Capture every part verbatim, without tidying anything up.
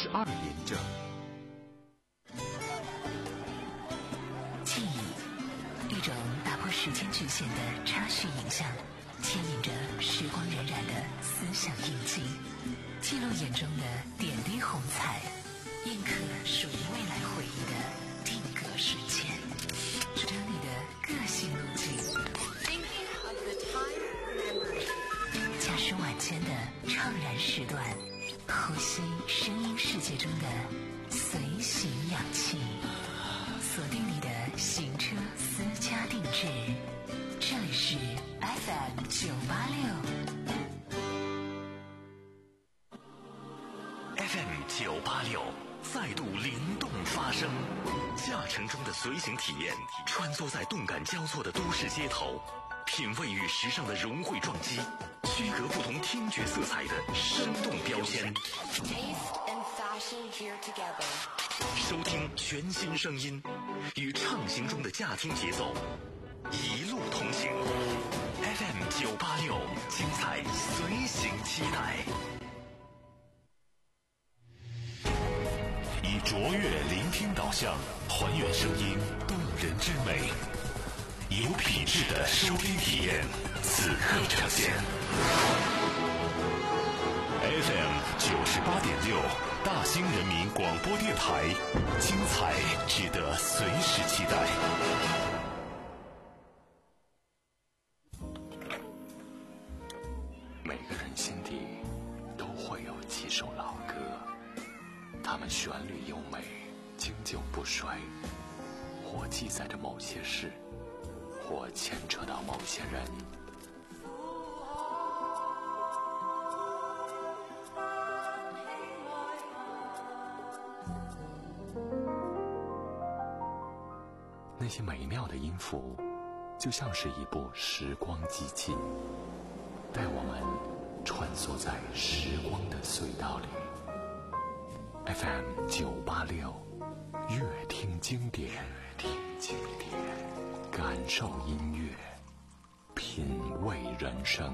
十二连着。 记忆，一种打破时间局限的插叙影像，牵引着时光荏苒的思想印记，记录眼中的点滴红彩，印刻属于未来回忆的定格瞬间，整理的个性路径。驾驶晚间的怅然时段，呼吸声音世界中的随行氧气，锁定你的行车私家定制。这里是 F M 九八六 F M 九八六再度灵动发声，驾乘中的随行体验，穿梭在动感交错的都市街头，品味与时尚的融汇撞击，区隔不同听觉色彩的生动标签。收听全新声音，与畅行中的驾听节奏，一路同行。F M 九八六，精彩随行期待。以卓越聆听导向，还原声音动人之美，有品质的收听体验，此刻呈现。F M 九十八点六，大兴人民广播电台，精彩值得随时期待。每个人心底都会有几首老歌，它们旋律优美，经久不衰，或记载着某些事，或牵扯到某些人。那些美妙的音符，就像是一部时光机器，带我们穿梭在时光的隧道里。F M 九八六，乐听经典，听经典，感受音乐，品味人生。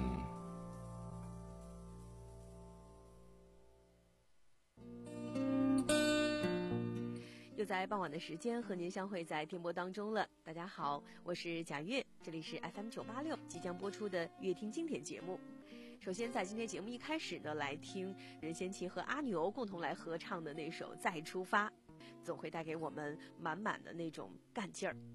又在傍晚的时间和您相会在电波当中了。大家好，我是贾月，这里是 F M 九八六即将播出的乐听经典节目。首先在今天节目一开始呢，来听任贤齐和阿牛共同来合唱的那首《再出发》，总会带给我们满满的那种干劲儿。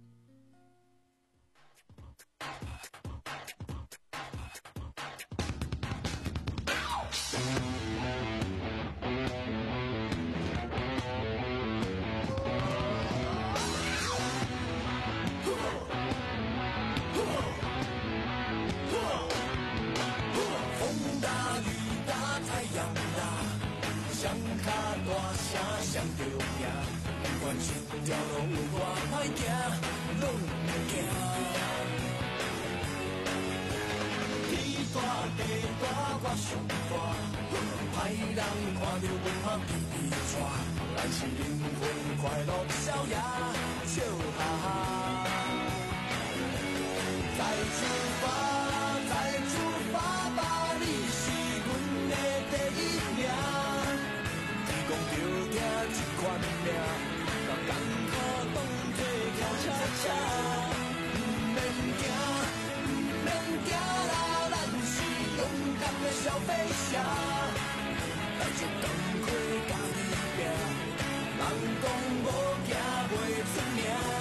双脚大声上着赢，不管一条路有多歹行，拢袂惊。天大地大我上大，歹人看着文化皮皮拽，咱是灵魂快乐逍遥笑哈哈。再出发，再出发吧，你是阮的第一名。讲着行一款命，把艰苦当作跳恰恰，不免惊，不免惊啦，咱是勇敢的小飞侠，咱就赶快家己拼，人讲无行袂出名。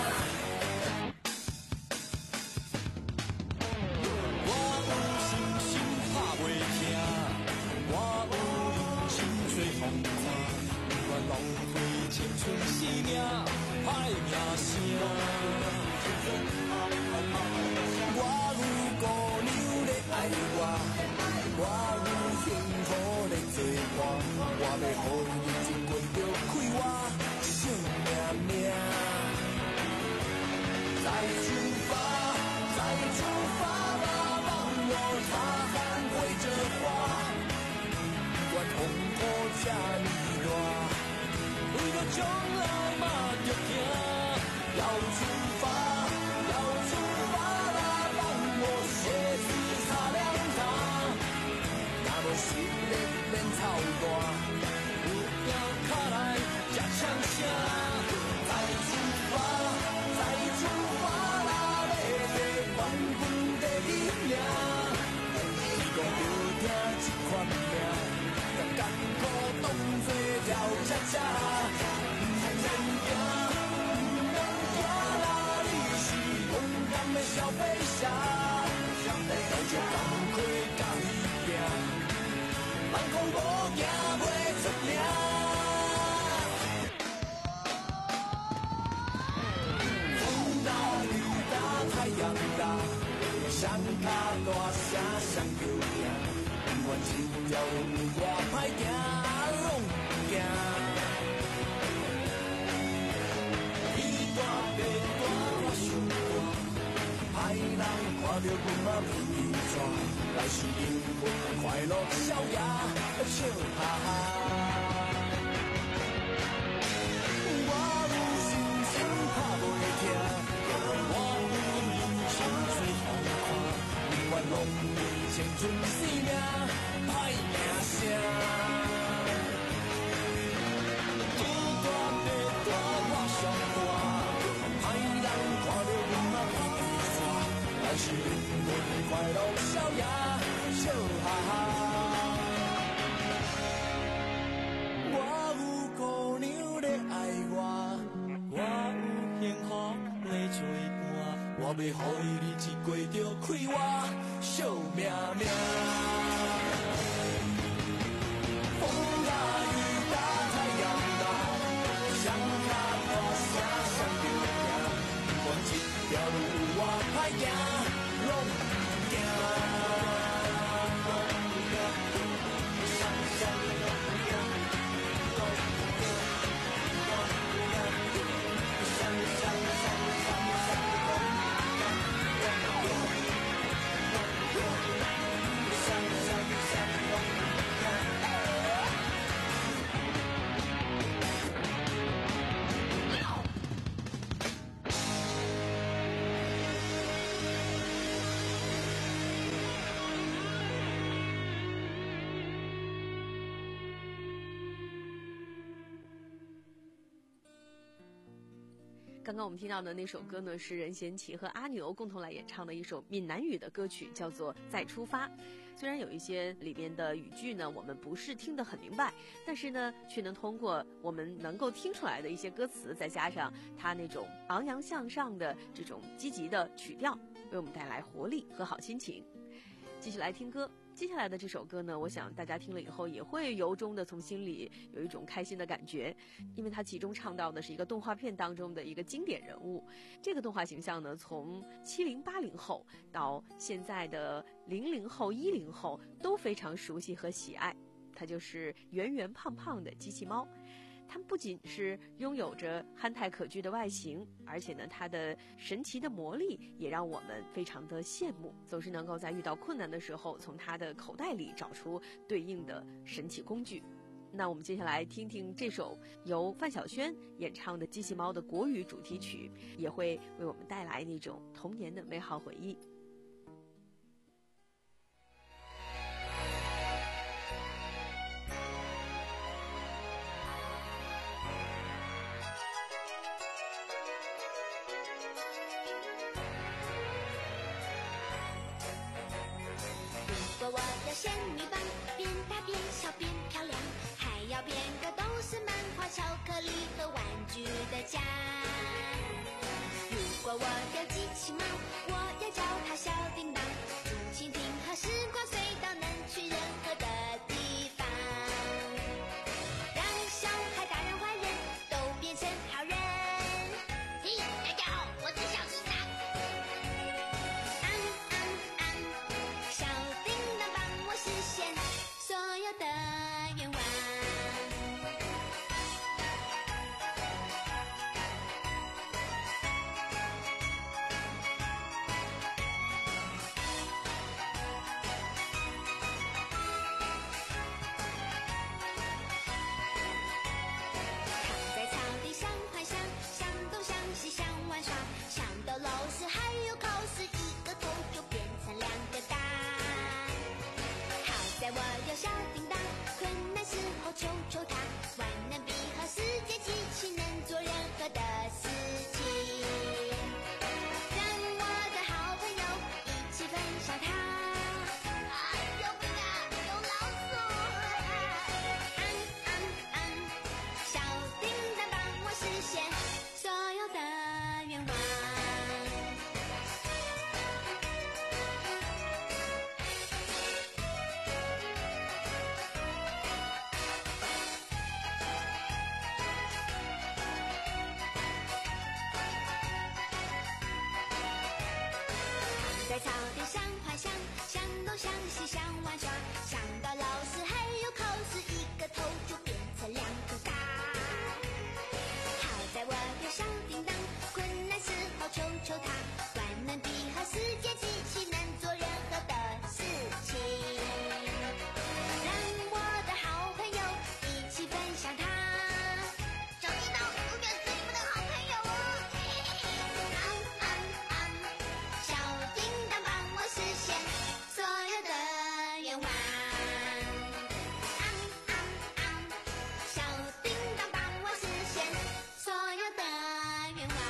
我有信心打袂停，我有勇气吹风。浪费青春生命，歹名声。我有姑娘咧爱我，我有幸福咧做伴，我要予伊认真过着快活惜命命。再出发，再出发吧，让我擦汗挥着花，不管风波这么大。为了将来嘛着行，要出发，要出发啦！帮我鞋子擦亮它，那么心里免操蛋，有脚大声双叫赢，不管这条路偌歹行，拢不惊。天大地大我想大，歹人看到阮嘛面皮纸，来是因为快乐笑呀笑哈哈。我有心肠拍袂停，我有人生最好看，永远拢为青春生命歹名声。天大地大我上大，歹人看到阮嘛面皮纸，但是因为快乐笑呀笑哈哈。我有姑娘咧爱我，我有幸福咧作伴，我要予伊日子过着快活笑命命。风大雨大太阳大，双脚大声双叫赢，不管这条路偌歹行，拢不惊。 刚刚我们听到的那首歌呢，是任贤齐和阿牛共同来演唱的一首闽南语的歌曲，叫做《再出发》。虽然有一些里面的语句呢，我们不是听得很明白，但是呢，却能通过我们能够听出来的一些歌词，再加上它那种昂扬向上的这种积极的曲调，为我们带来活力和好心情。继续来听歌。接下来的这首歌呢，我想大家听了以后也会由衷的从心里有一种开心的感觉，因为它其中唱到的是一个动画片当中的一个经典人物。这个动画形象呢，从七零八零后到现在的零零后、一零后都非常熟悉和喜爱，它就是圆圆胖胖的机器猫。它不仅是拥有着憨态可掬的外形，而且呢，它的神奇的魔力也让我们非常的羡慕，总是能够在遇到困难的时候，从它的口袋里找出对应的神奇工具。那我们接下来听听这首由范晓萱演唱的机器猫的国语主题曲，也会为我们带来那种童年的美好回忆。 我要仙女棒，变大变小变漂亮，还要变个都是漫画、巧克力和玩具的家。如果我有机器猫，我要叫它小叮当，竹蜻蜓和时光隧道能去任何的地方，让小孩、大人、坏人都变成好人。嘿，大家好，我是小叮当。啊啊啊！小叮当帮我实现所有的愿望。躺在草地上幻想，想东想西想玩耍，想到老师还有考试，一个头就变成两个大。好在我有小叮当，困难时候求求他，万能笔和世界机器能做任何的事情，让我的好朋友一起分享它。啊，救命啊！有老鼠！啊啊啊！小叮当帮我实现所有的愿望。在草地上幻想嬉想玩耍，想到老师还有考试，一个头就变成两个嘎。好在我有小叮当，困难时候求求他，万能笔和世界机器能做任何的事情，让我的好朋友一起分享它。小叮当永远是你们的好朋友哦。啊啊啊！小叮当帮我实现所有的愿望。啊啊啊！小叮当帮我实现所有的愿望。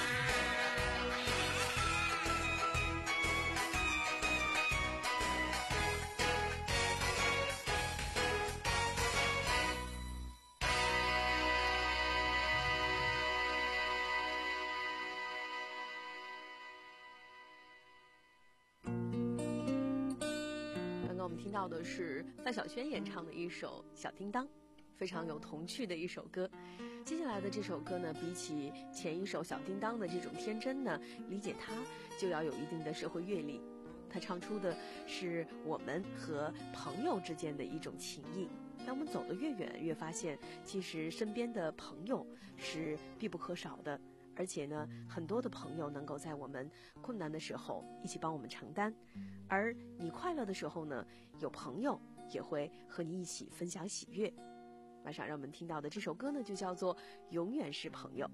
刚刚我们听到的是范晓萱演唱的一首《小叮当》，非常有童趣的一首歌。接下来的这首歌呢，比起前一首《小叮当》的这种天真呢，理解它就要有一定的社会阅历。它唱出的是我们和朋友之间的一种情谊。当我们走得越远，越发现其实身边的朋友是必不可少的。而且呢，很多的朋友能够在我们困难的时候一起帮我们承担，而你快乐的时候呢，有朋友也会和你一起分享喜悦。晚上让我们听到的这首歌呢，就叫做《永远是朋友》。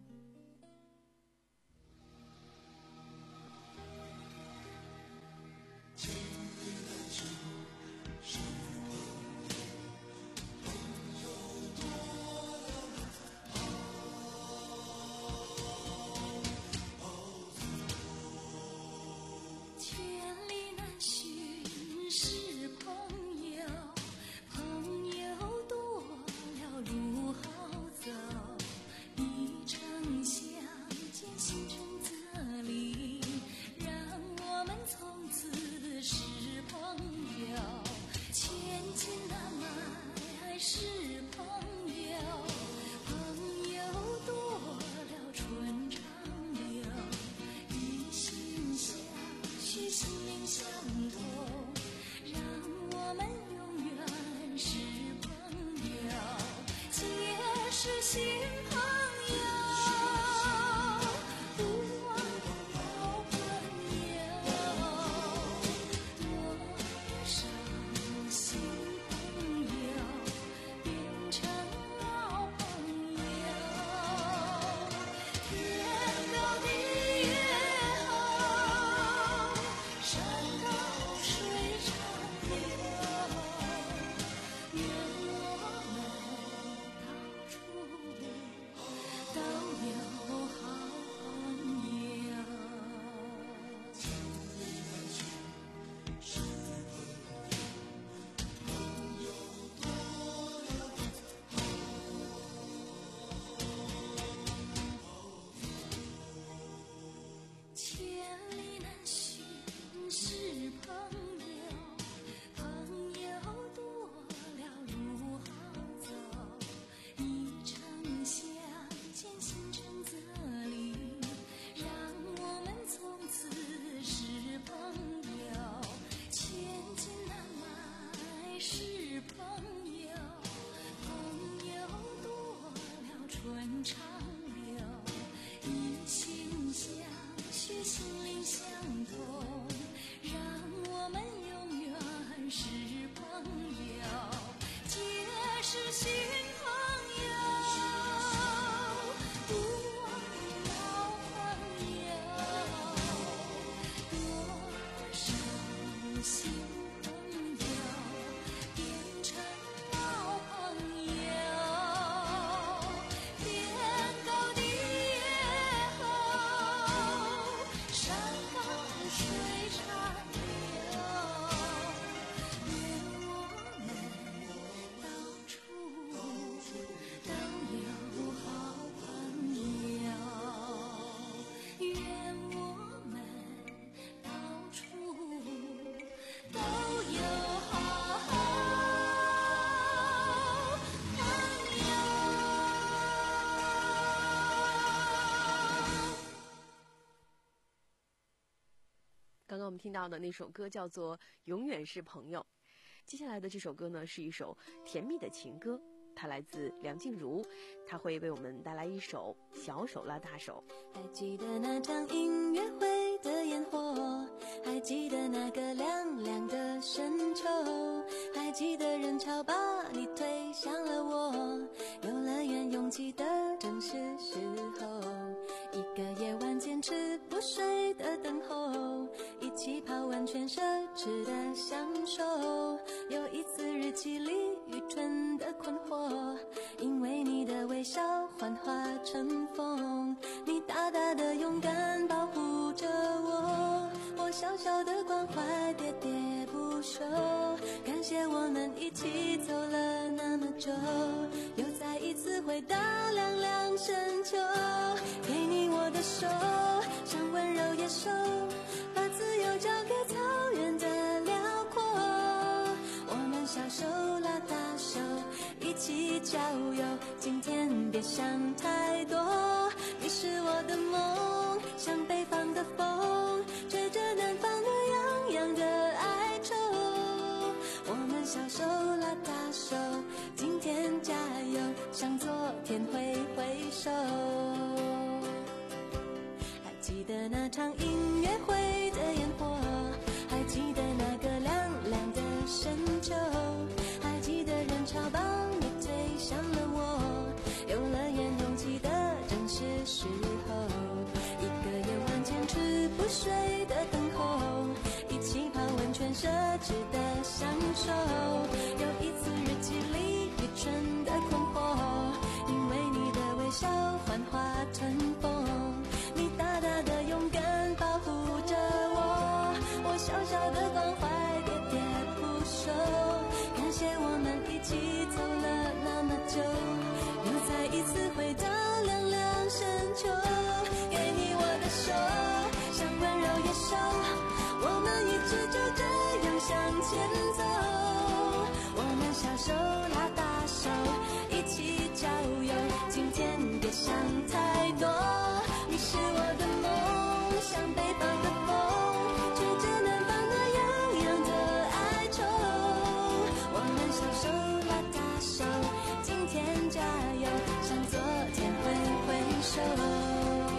听到的那首歌叫做《永远是朋友》。接下来的这首歌呢，是一首甜蜜的情歌，它来自梁静茹，她会为我们带来一首《小手拉大手》。 还记得那场音乐会的烟火，还记得那个凉凉的深秋，还记得人潮把你推向了我，游乐园拥挤的正是时候，一个夜晚坚持不睡的等候，一起泡温泉奢侈的享受，有一次日记里愚蠢的困惑，因为你的微笑幻化成风，你大大的勇敢保护着我，我小小的关怀喋喋不休，感谢我们一起走了那么久，又再一次回到凉凉深秋，给你我的手，像温柔野兽，把自由交给草原的辽阔，我们小手拉大手，一起郊游，今天别想太多，你是我的梦，像北方的风，吹着南方的洋洋的哀愁，我们小手拉大手，今天加油，向昨天挥挥手。还记得那场音乐会的烟火，还记得那个凉凉的深秋，还记得人潮把你推向了我，游乐园拥挤的正是时候，一个夜晚坚持不睡的等候，一起泡温泉奢侈的享受，有一次日记里愚蠢的困惑，因为你的微笑幻化成风，你大大的勇敢保护着我，我小小的关怀喋喋不休，感谢我们一起走了那么久，又再一次回到凉凉深秋，给你我的手，像温柔野兽，我们一直就这样向前走，我们小手拉大手，一起郊游，今天别想太多，你是我的梦，像北方的风，吹着南方的洋洋的哀愁，我们小手拉大手，今天加油，向昨天挥挥手。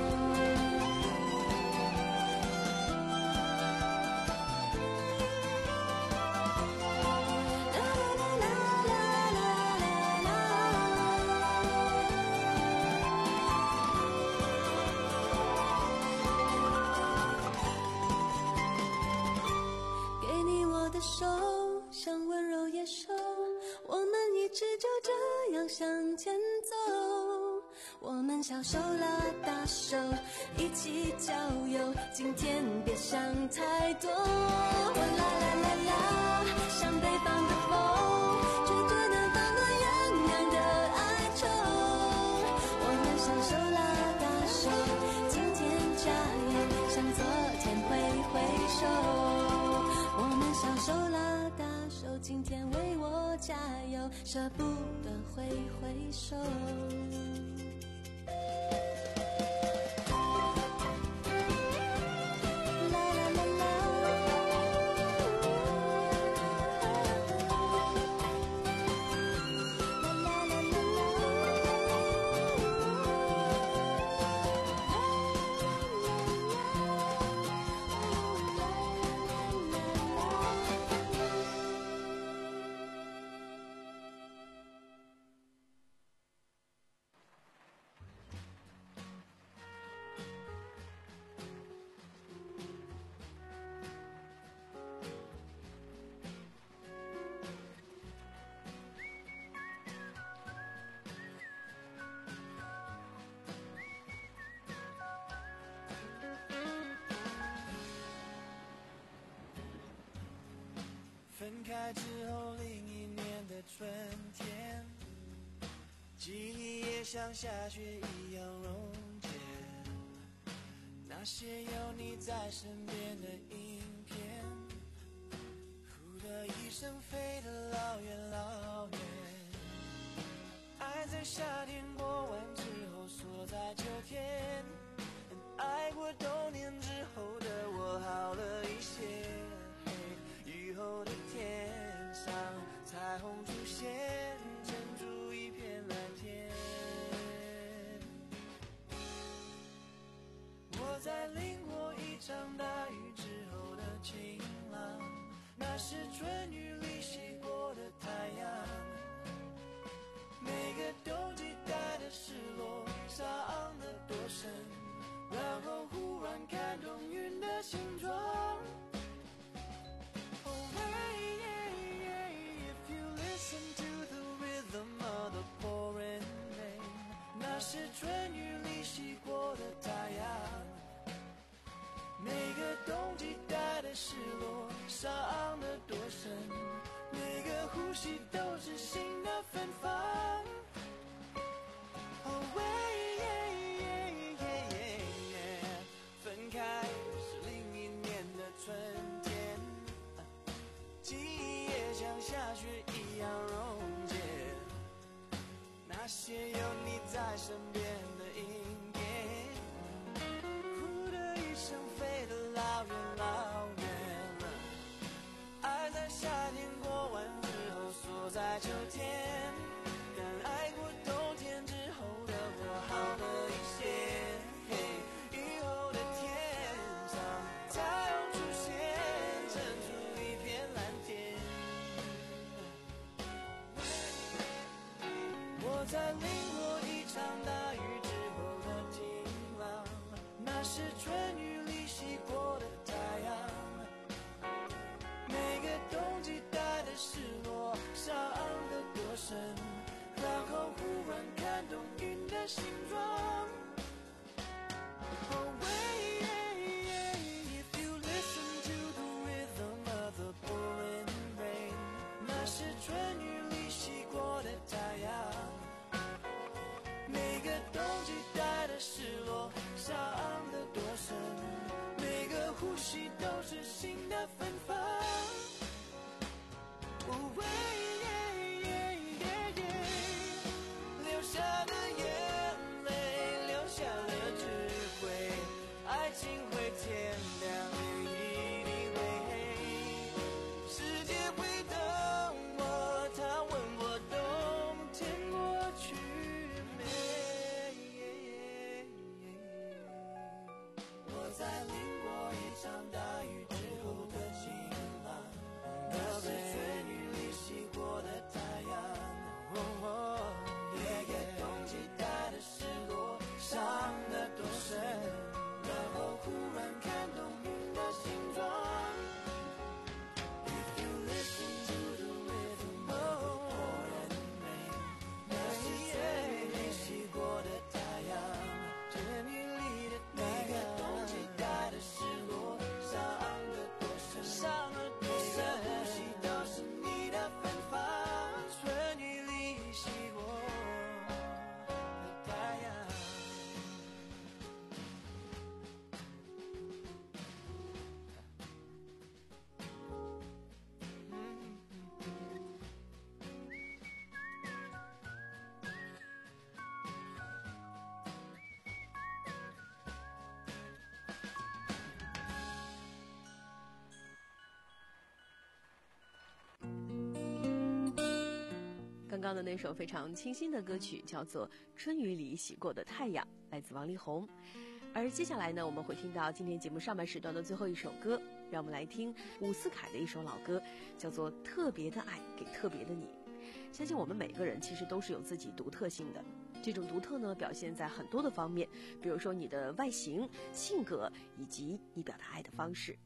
给你我的手，像温柔野兽，我们一直就这样向前走，我们小手拉大手，一起郊游，今天别想太多，啦啦啦啦，像北方的风，吹着南方的洋洋的哀愁，我们小手拉大手，今天加油，向昨天挥挥手，我们小手拉大手，今天为我加油，舍不得挥挥手。 分开之后另一年的春天，记忆也像下雪一样溶解，那些有你在身边的影片，呼的一声飞得老远老远，爱在夏天过完之后锁在秋天，爱过冬年之后的我好了一一些，以后的天上彩虹出现，珍珠一片蓝天。我在淋过一场大雨之后的晴朗，那是春雨里洗过的太阳。每个冬季带的失落，伤得多深，然后忽然看懂云的形状。Oh, hey, yeah, yeah, if you listen to the rhythm of the pouring rain， 那是春雨里洗过的太阳。每个冬季带的失落，伤得多深，每个呼吸都是新的芬芳。Oh, yeah, yeah, yeah, yeah, yeah， 分开是另一年的春天，记忆也像下雪一样溶解，那些有你在身边的阴天，呼的一声飞得老远老远了，爱在夏天过完之后锁在秋天，但爱过冬天之后的我好了一些，以后的天上太阳出现，珍珠一片蓝天。我在淋过一场大雨之后的晴朗，那是春雨里洗过的太阳。每个冬季带的失落，伤得多深，然后忽然看懂云的形状。Oh, yeah, if you listen to the rhythm of the pouring rain， 那是春雨里洗过的太阳。每个冬季带的失落，伤得多深，每个呼吸都是新的芬芳。Oh, yeah, yeah, yeah, yeah， 流下的眼泪，流下了智慧，爱情会天亮也一定会黑，世界会等我，他问我冬天过去没，我在淋过一场大雨之后的晴朗，那是春雨里洗过的太阳。每个冬季带的失落，伤得多深，然后忽然看懂云的形状。If you listen to the rhythm of the pouring rain， 那是春雨里洗过的太阳。春雨里的太阳，每个冬季带的失落，伤得多深，伤得多深，呼吸都是你的芬芳。春雨里洗过的太阳。 刚刚的那首非常清新的歌曲叫做《春雨里洗过的太阳》，来自王力宏。而接下来呢，我们会听到今天节目上半时段的最后一首歌，让我们来听伍思凯的一首老歌，叫做《特别的爱给特别的你》。相信我们每个人其实都是有自己独特性的，这种独特呢表现在很多的方面，比如说你的外形、性格以及你表达爱的方式。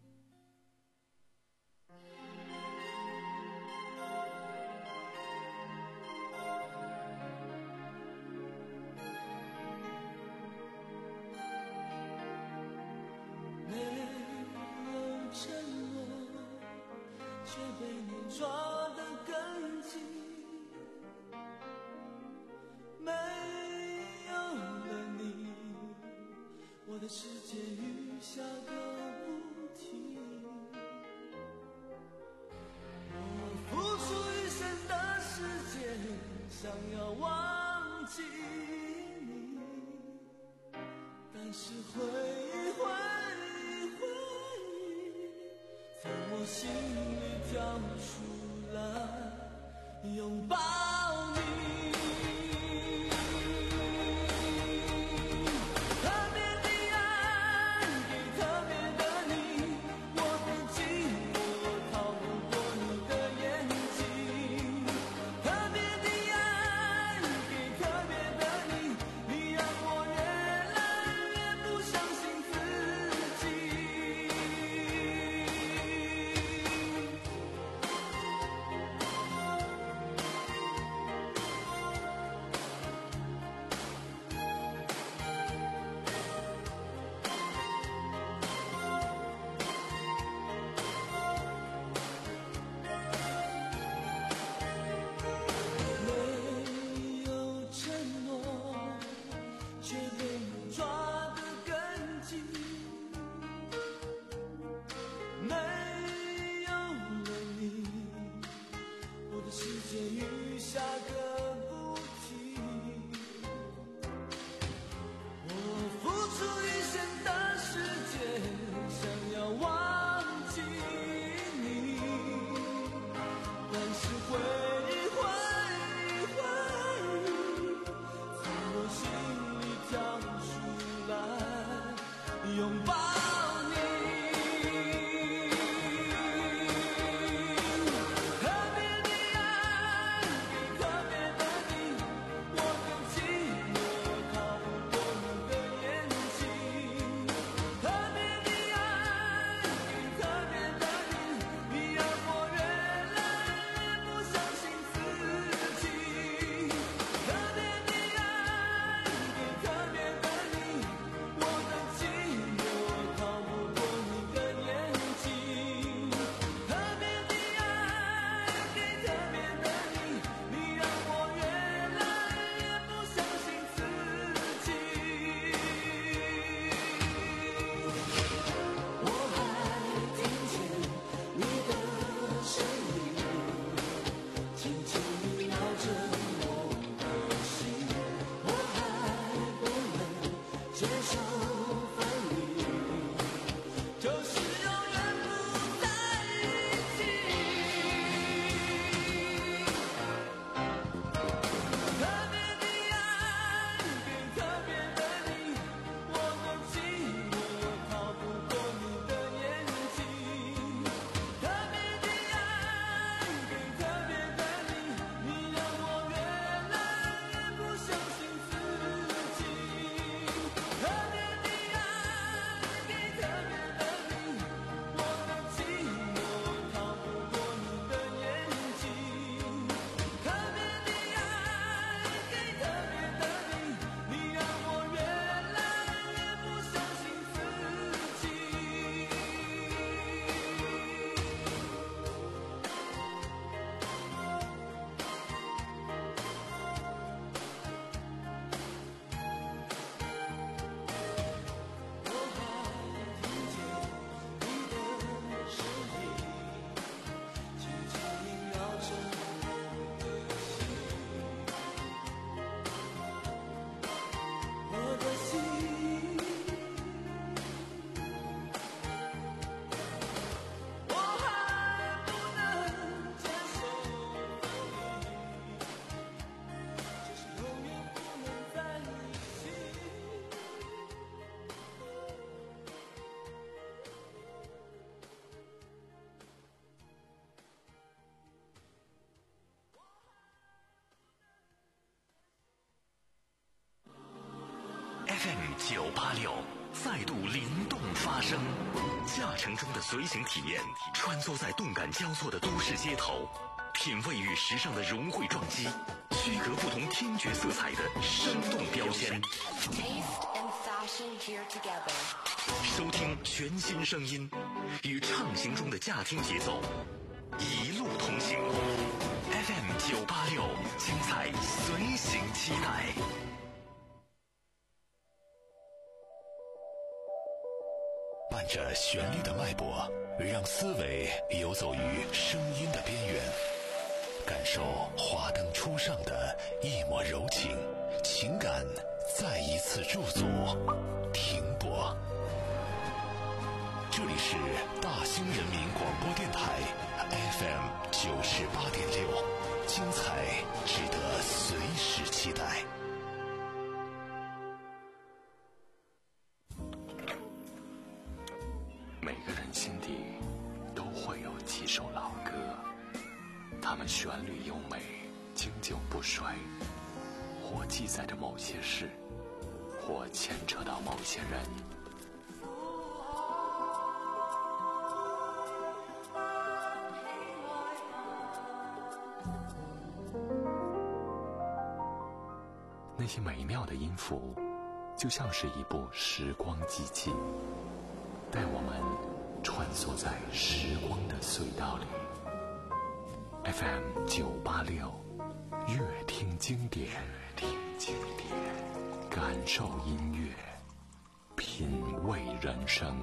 抓得更紧，没有了你，我的世界雨下个不停。我付出一生的时间，想要忘记你，但是回忆回忆回忆拥抱你。特别的爱，给特别的你，我更寂寞，逃不过你的眼睛。特别的爱，给特别的你，你让我越来越不相信自己。特别的爱，给特别的你，我的寂寞逃不过你的眼睛。特别的爱，给特别的你，你让我越来越不相信自己。我还听见你的声音，轻轻地绕着我的心。我还不能接受分离，就是永远不在一起。特别的爱，给特别的你，我的寂寞逃不过你的眼睛。特别的爱，给特别的你，你让我越来越不相信自己。特别的爱，给特别的你，我的寂寞逃不过你的眼睛。特别的爱，给特别的你，你让我越来越不相信自己。我还听见你的声音，轻轻萦绕着我的心。我的心，我还不能接受分离，就是永远不能在一起。 F M 九八六再度灵动发声，驾乘中的随行体验，穿梭在动感交错的都市街头，品味与时尚的融汇撞击，区隔不同听觉色彩的生动标签。收听全新声音，与畅行中的驾听节奏，一路同行。F M 九八六，精彩随行期待。伴着旋律的脉搏，让思维游走于声音的边缘，感受华灯初上的一抹柔情，情感再一次驻足停泊。这里是大兴人民广播电台 F M 九十八点六，精彩值得随时期待。每个人心底都会有几首老歌，它们旋律优美，经久不衰，或记载着某些事，或牵扯到某些人。那些美妙的音符，就像是一部时光机器，带我们穿梭在时光的隧道里。F M 九八六，乐听经典，听经典，感受音乐，品味人生。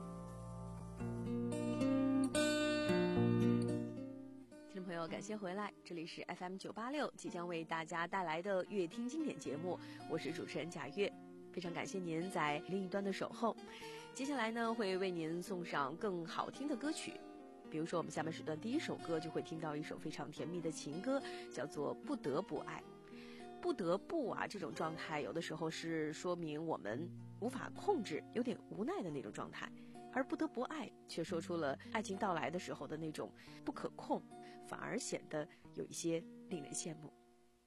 听众朋友，感谢回来，这里是 F M 九八六即将为大家带来的乐听经典节目，我是主持人贾月，非常感谢您在另一端的守候。接下来呢，会为您送上更好听的歌曲，比如说我们下面时段第一首歌就会听到一首非常甜蜜的情歌，叫做《不得不爱》。 不得不啊这种状态，有的时候是说明我们无法控制，有点无奈的那种状态，而不得不爱却说出了爱情到来的时候的那种不可控，反而显得有一些令人羡慕。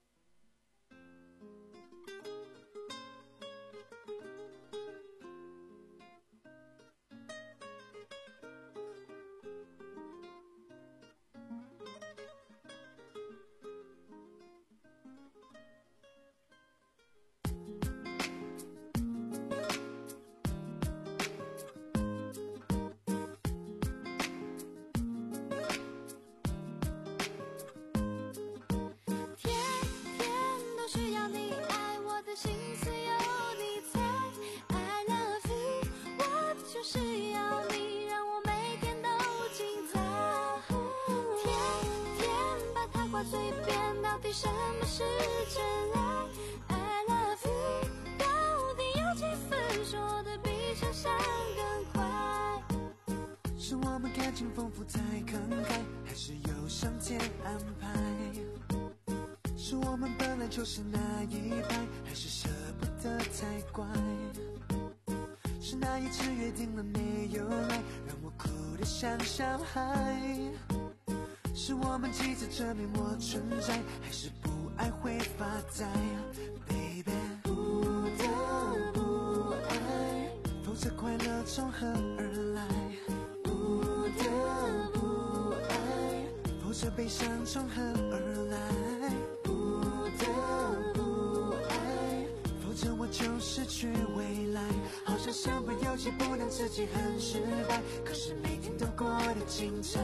什么是真爱 I love you 到底有几分说的比想象更快， 是我们感情丰富太慷慨，还是有上天安排？是我们本来就是那一派，还是舍不得太乖？是那一次约定了没有来，让我哭得像小孩？是我们急着证明我存在，还是不爱会发呆 Baby 不得不爱，否则快乐从何而来？不得不爱，否则悲伤从何而来？不得不爱，否则我就失去未来。好像身不由己，不能自己很失败，可是每天都过得精彩。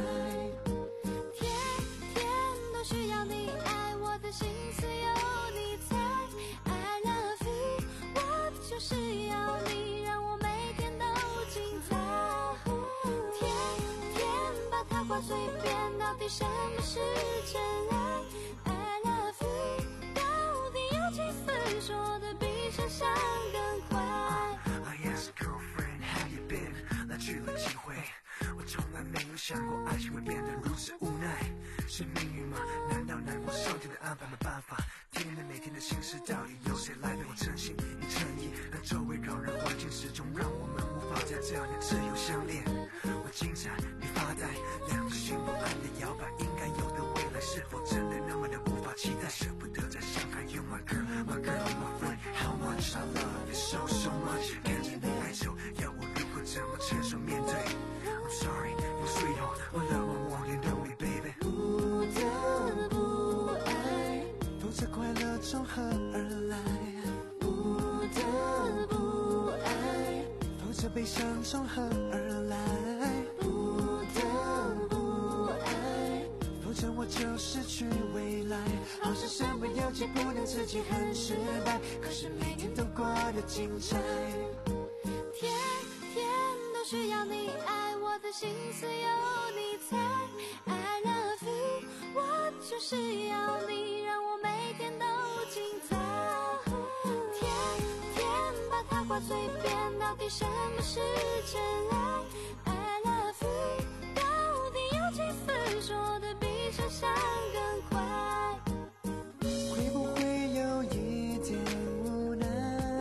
需要你爱，我的心思有你猜 I love you 我就是要你让我每天都精彩。天天把它挂嘴边，到底什么是真爱 I love you 到底有几分说的比想象更快。 I asked girlfriend how you been 来去了几回，我从来没有想过爱情会变得如此无奈，是命运吗？难道难过上天的安排没办法？天天每天的心事到底由谁来陪我诚心与诚意？让周围扰人环境始终让我们无法再这样自由相恋。我精彩，你发呆，两颗心不安的摇摆，应该有的未来是否真的那么的无法期待？舍不得再相爱 You my girl, my girl, my friend How much I love you so so much 看见你哀愁，要我如何怎么承受面对 I'm sorry, you sweetheart 我了我我联动你 baby 不得不爱， 否则快乐从何而来？ 不得不爱， 否则悲伤从何而来？ 不得不爱， 否则我就失去未来。好像身不由己，不能自己很失败，可是每天都过得精彩。 天天都需要你爱，我的心思有你猜 I love you 我就是要你让我每天都精彩。天天把它挂嘴边，到底什么是真爱 I love you 到底有几分说的比想象更快。 会不会有一点无奈？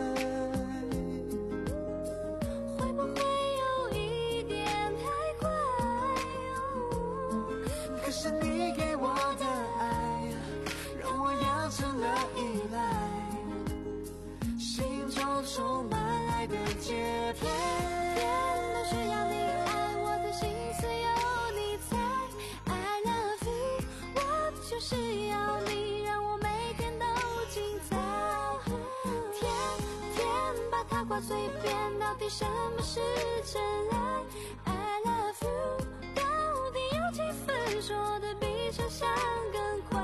会不会有一点太快？ 可是你给我的爱，让我养成了依赖，心中充满爱的节拍。 天都需要你爱，我的心思有你猜 I love you 我就是要你让我每天都精彩。天天把它挂嘴边，到底什么是真爱 I love you 到底有几分说的比想象更快。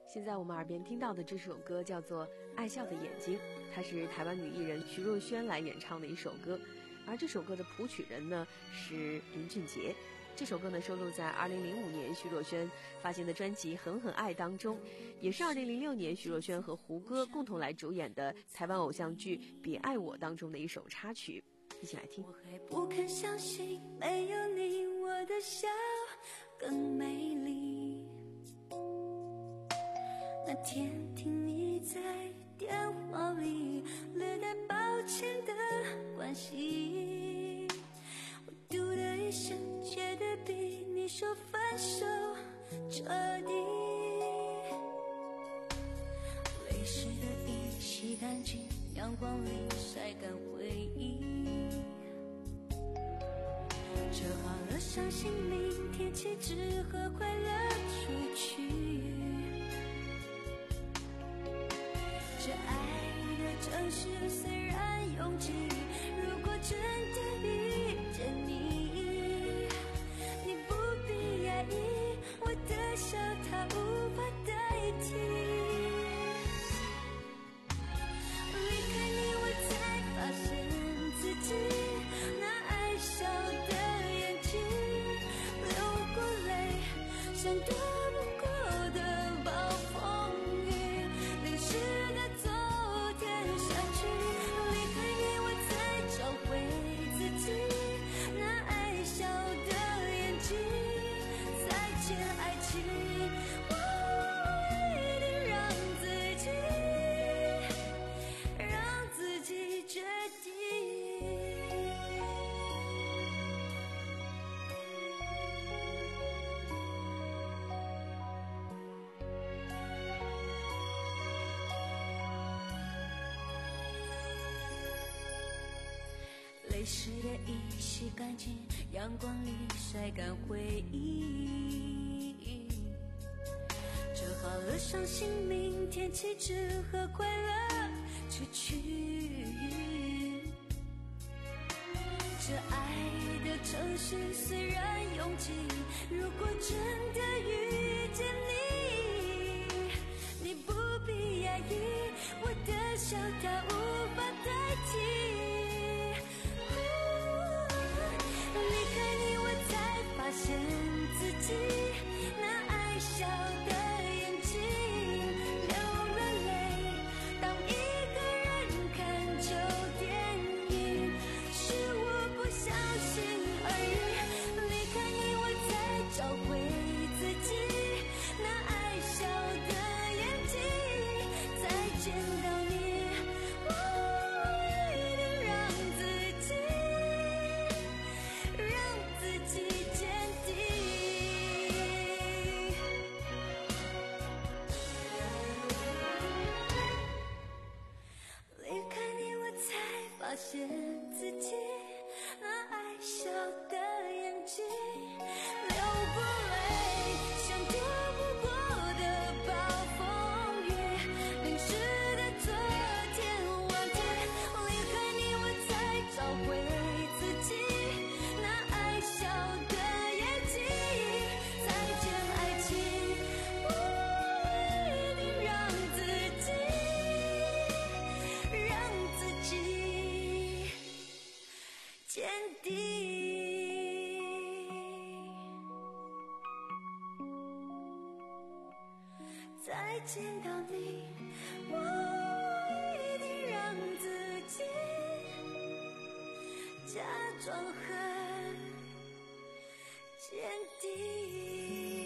现在我们耳边听到的这首歌叫做《爱笑的眼睛》，它是台湾女艺人徐若瑄来演唱的一首歌，而这首歌的谱曲人呢是林俊杰。这首歌呢收录在二零零五年徐若瑄发行的专辑《狠狠爱》当中，也是二零零六年徐若瑄和胡歌共同来主演的台湾偶像剧《别爱我》当中的一首插曲，一起来听。 我还不肯相信没有你，我的笑更美丽。那天听你在电话里略带抱歉的关系，我嘟的一声，觉得比你说分手彻底。泪湿的衣洗干净，阳光里晒干回忆，折好了伤心明天起只和快乐出去。这爱的城市虽然拥挤，如果真的遇见你，你不必压抑，我的笑它无法代替。离开你我才发现自己那爱笑的眼睛，流过泪像躲不过的暴风雨，淋湿的昨天想起，离开你我才找回自己那爱笑的眼睛。再见爱情，我一定让自己让自己决定。泪湿的衣洗干净，阳光里晒干回忆，折好了伤心明天起只和快乐出去。这爱的城市虽然拥挤，如果真的遇见你，你不必压抑，我的笑它无法代替。离开你我才发现自己那爱笑的眼睛，流了泪当一个人看旧电影，是我不小心而已。离开你我才找回自己那爱笑的眼睛，再见到你我一定让自己让自己坚定。离开你我才发现自己那爱笑的眼睛，流过泪像躲不过的暴风雨，淋湿的昨天忘记。离开你我才找回自己那爱笑的眼睛。再见爱情，我一定让自己让自己坚定。再见到你，我一定让自己假装很坚定。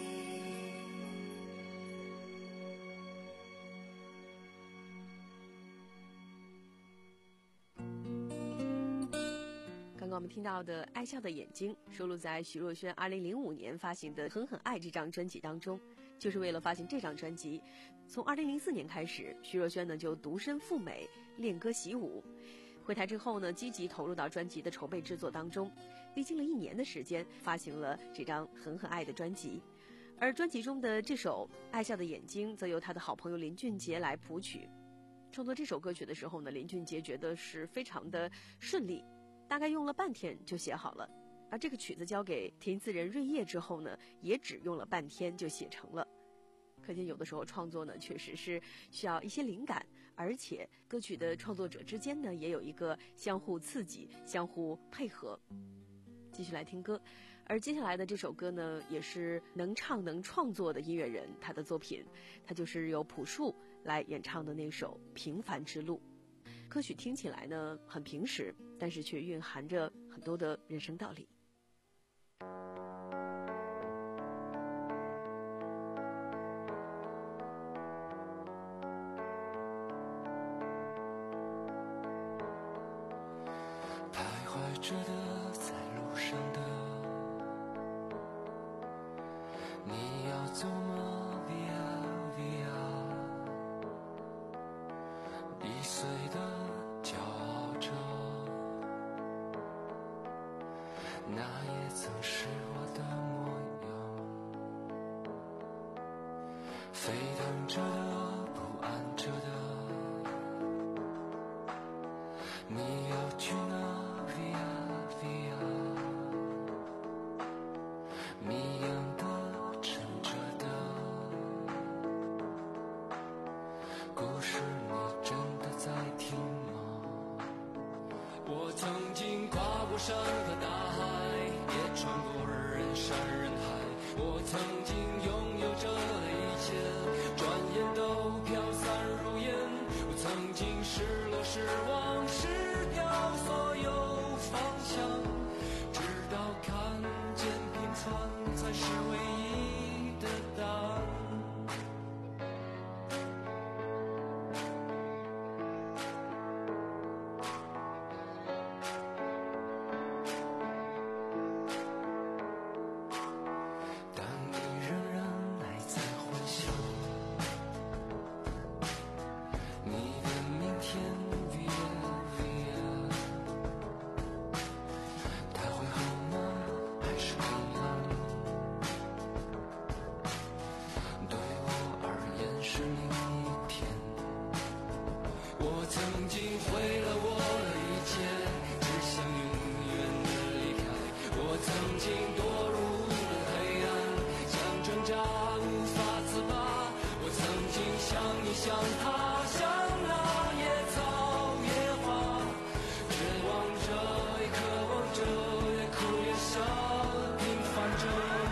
刚刚我们听到的《爱笑的眼睛》收录在徐若瑄二零零五年发行的《狠狠爱》这张专辑当中。就是为了发行这张专辑，从二零零四年开始，徐若瑄呢就独身赴美练歌习武。回台之后呢，积极投入到专辑的筹备制作当中，历经了一年的时间，发行了这张《狠狠爱》的专辑。而专辑中的这首《爱笑的眼睛》则由他的好朋友林俊杰来谱曲。创作这首歌曲的时候呢，林俊杰觉得是非常的顺利，大概用了半天就写好了。而这个曲子交给填词人瑞叶之后呢，也只用了半天就写成了。 可见有的时候创作呢，确实是需要一些灵感，而且歌曲的创作者之间呢，也有一个相互刺激、相互配合。继续来听歌，而接下来的这首歌呢，也是能唱能创作的音乐人他的作品，他就是由朴树来演唱的那首《平凡之路》。歌曲听起来呢很平实，但是却蕴含着很多的人生道理。 徘徊着的，在路上的，你要走吗 ？Via Via， 易碎的骄傲着，那也曾是我的模样。沸腾着的，不安着的，你要去哪？谜样的，沉着的，故事你真的在听吗？我曾经跨过山和大海，也穿过人山人海。我曾经拥有着的一切，转眼都飘散如烟。我曾经失落失望失掉所有方向，直到看见平凡才是唯一的答案。但你仍然还在幻想，你的明天 Via Via， 它会好吗？还是黑暗？对我而言是另一天。我曾经毁了我的一切，只想永远的离开。我曾经堕入了黑暗，想挣扎无法自拔。我曾经像你像他，像那野草野花，绝望着也渴望着，也哭也笑，平凡着。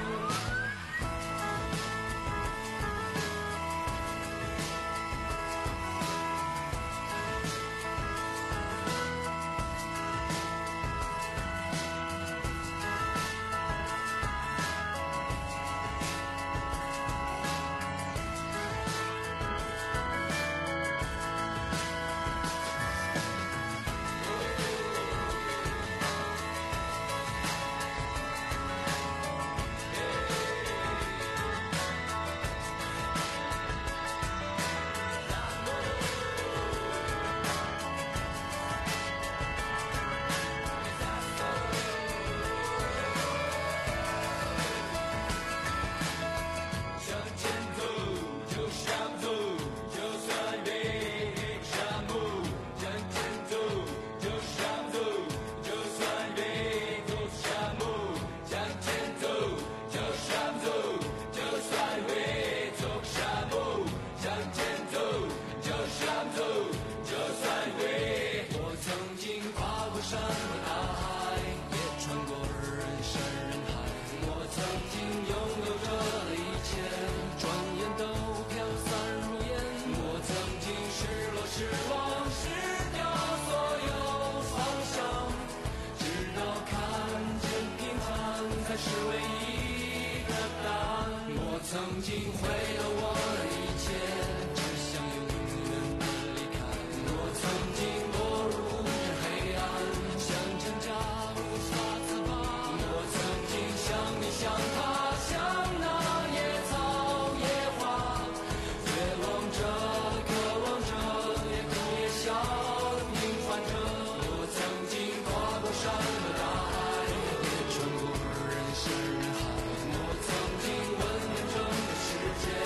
曾经毁了我的一切，只想永远的离开。我曾经落入这黑暗，想挣扎无法自拔。我曾经像你像他，像那野草野花，绝望着渴望着，也哭也笑平凡着。我曾经跨过山和大海，也穿过人山人海。我曾经问眼中的世界，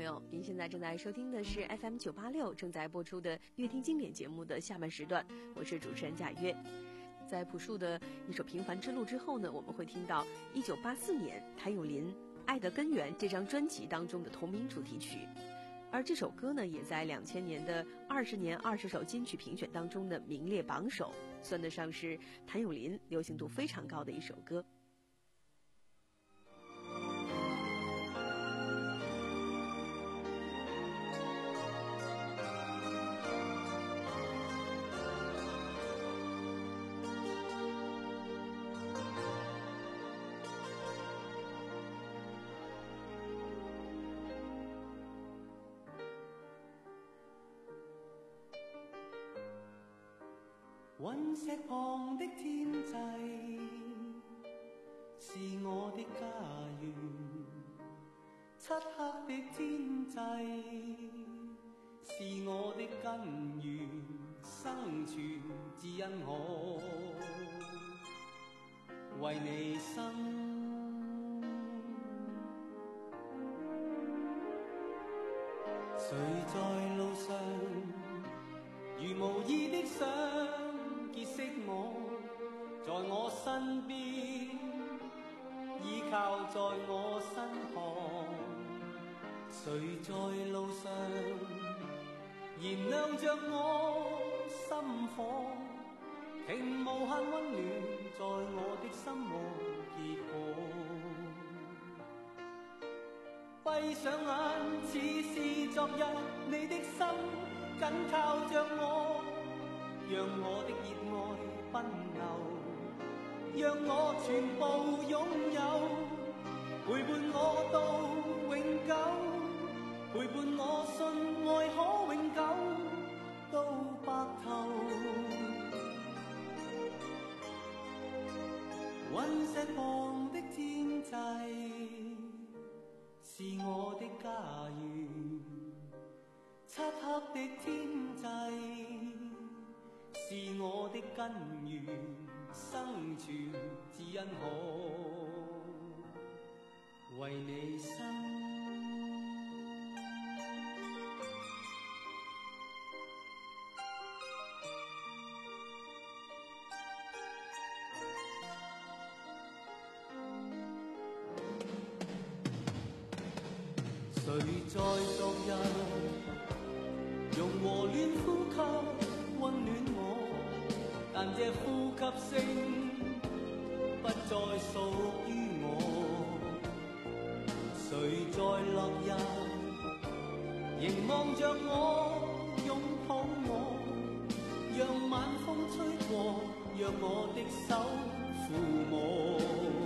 友，您现在正在收听的是 F M 九八六正在播出的乐听经典节目的下半时段，我是主持人贾月。在朴树的一首《平凡之路》之后呢，我们会听到一九八四年谭咏麟《爱的根源》这张专辑当中的同名主题曲，而这首歌呢，也在两千年的二十年二十首金曲评选当中呢名列榜首，算得上是谭咏麟流行度非常高的一首歌。 陨石旁的天际是我的家园，漆黑的天际是我的根源，生存只因我为你生。谁在路上如無意的想結識我，在我身邊，依靠在我身旁。誰在路上燃亮着我心火，停無限溫暖在我的心窩結果。閉上眼，似是昨日，你的心緊靠着我，讓我的熱愛奔流，讓我全部擁有，陪伴我到永久，陪伴我信愛可永久到白頭。隕石旁的天際是我的家園，漆黑的天際是我的根源，生存只因可為你生。誰在昨日用和暖呼吸溫暖我，但這呼吸聲不再屬於我。誰在落日凝望着我，擁抱我，讓晚風吹過，讓我的手撫摸。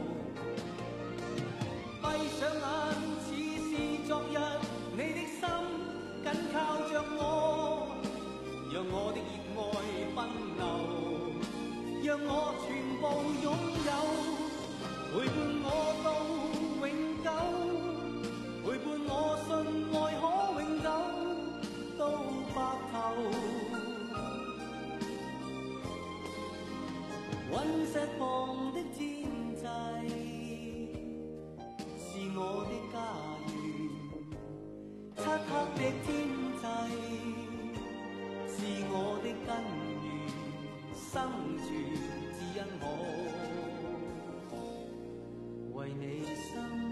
閉上眼，昨日你的心緊靠着我，讓我的熱愛奔流，讓我全部擁有，陪伴我到永久，陪伴我信愛可永久到白頭。隕石旁的天際是我的家園，漆黑的天際是我的根源，生存只因我為你生。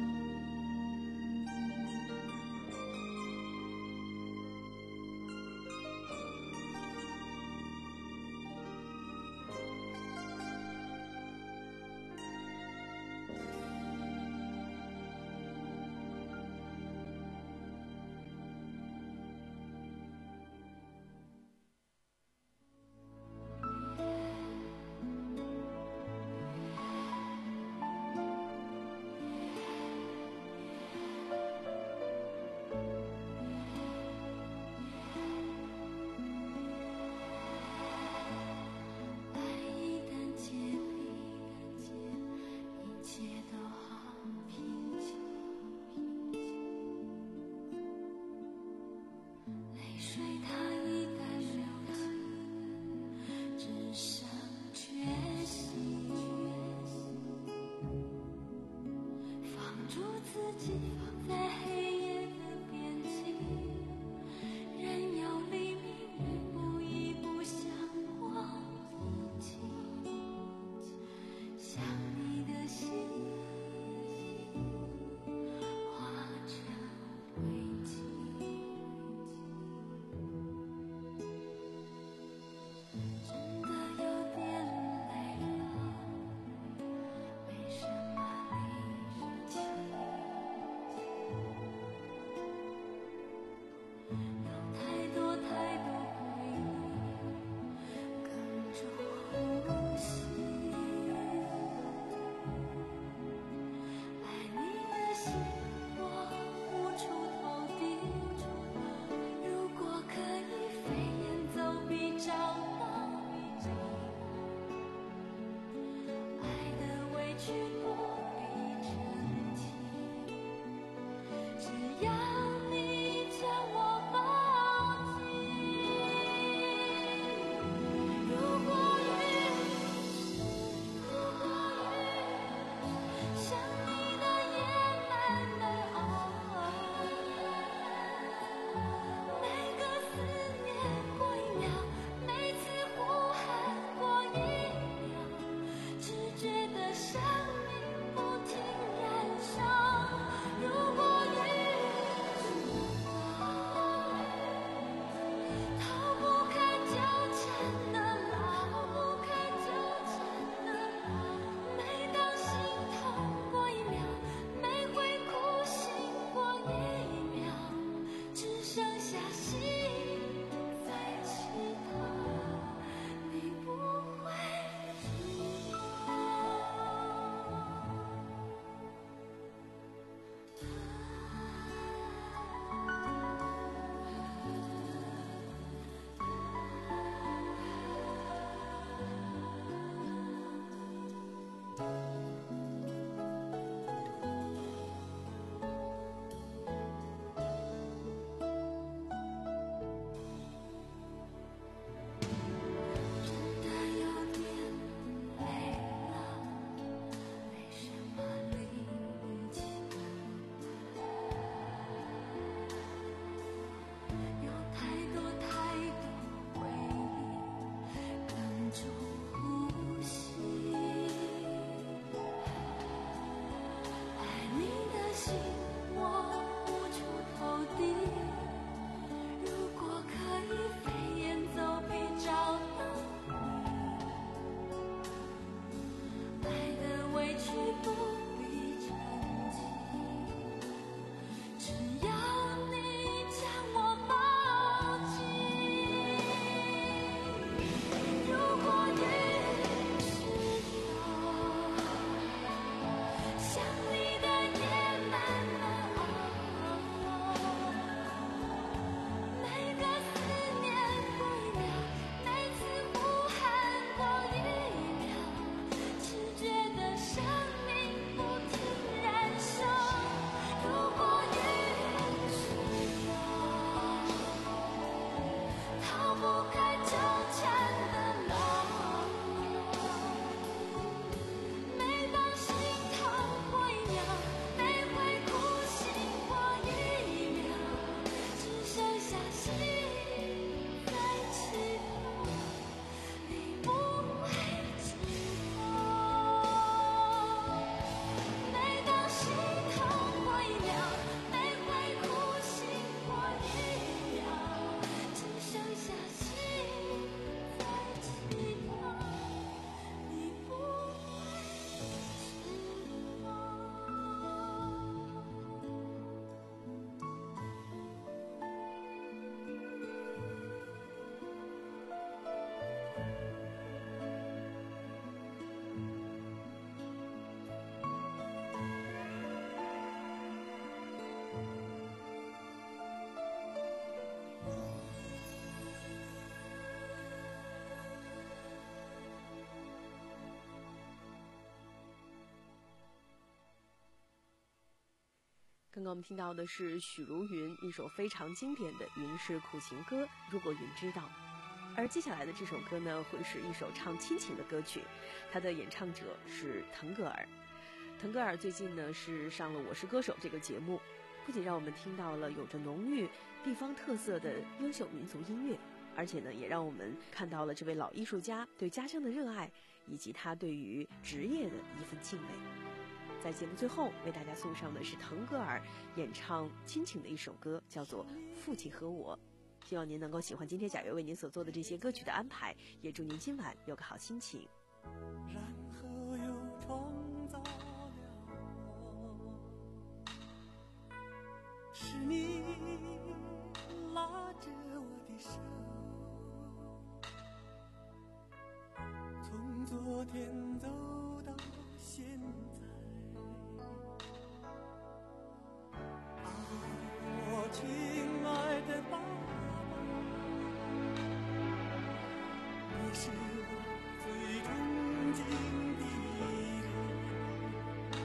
刚刚我们听到的是许茹芸一首非常经典的云式苦情歌《如果云知道》，而接下来的这首歌呢，会是一首唱亲情的歌曲，它的演唱者是腾格尔。腾格尔最近呢是上了《我是歌手》这个节目，不仅让我们听到了有着浓郁地方特色的优秀民族音乐，而且呢也让我们看到了这位老艺术家对家乡的热爱，以及他对于职业的一份敬畏。在节目最后为大家送上的是腾格尔演唱亲情的一首歌，叫做《父亲和我》。希望您能够喜欢今天贾月为您所做的这些歌曲的安排，也祝您今晚有个好心情。 然后又创造了我，是你拉着我的手，从昨天走到现在。啊，我亲爱的爸爸，你是我最尊敬的人。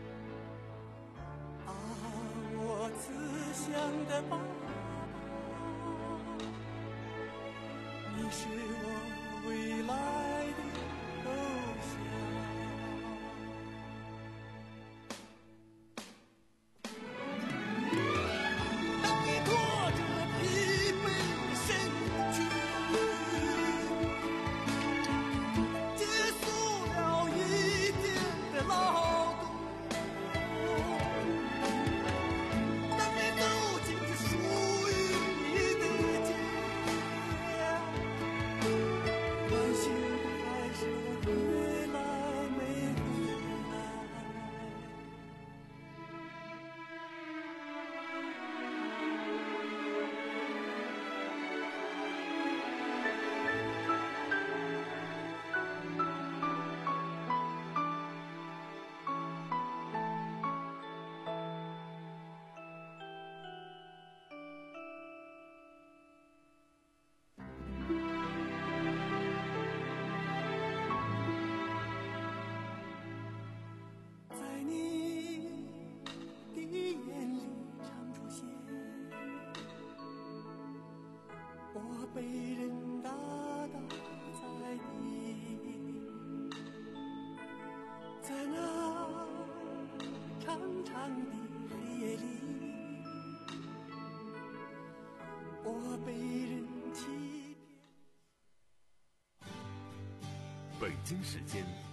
啊，我慈祥的爸爸，你是我未来的偶像。心在那长长的黑夜里，我被人欺骗。 北京时间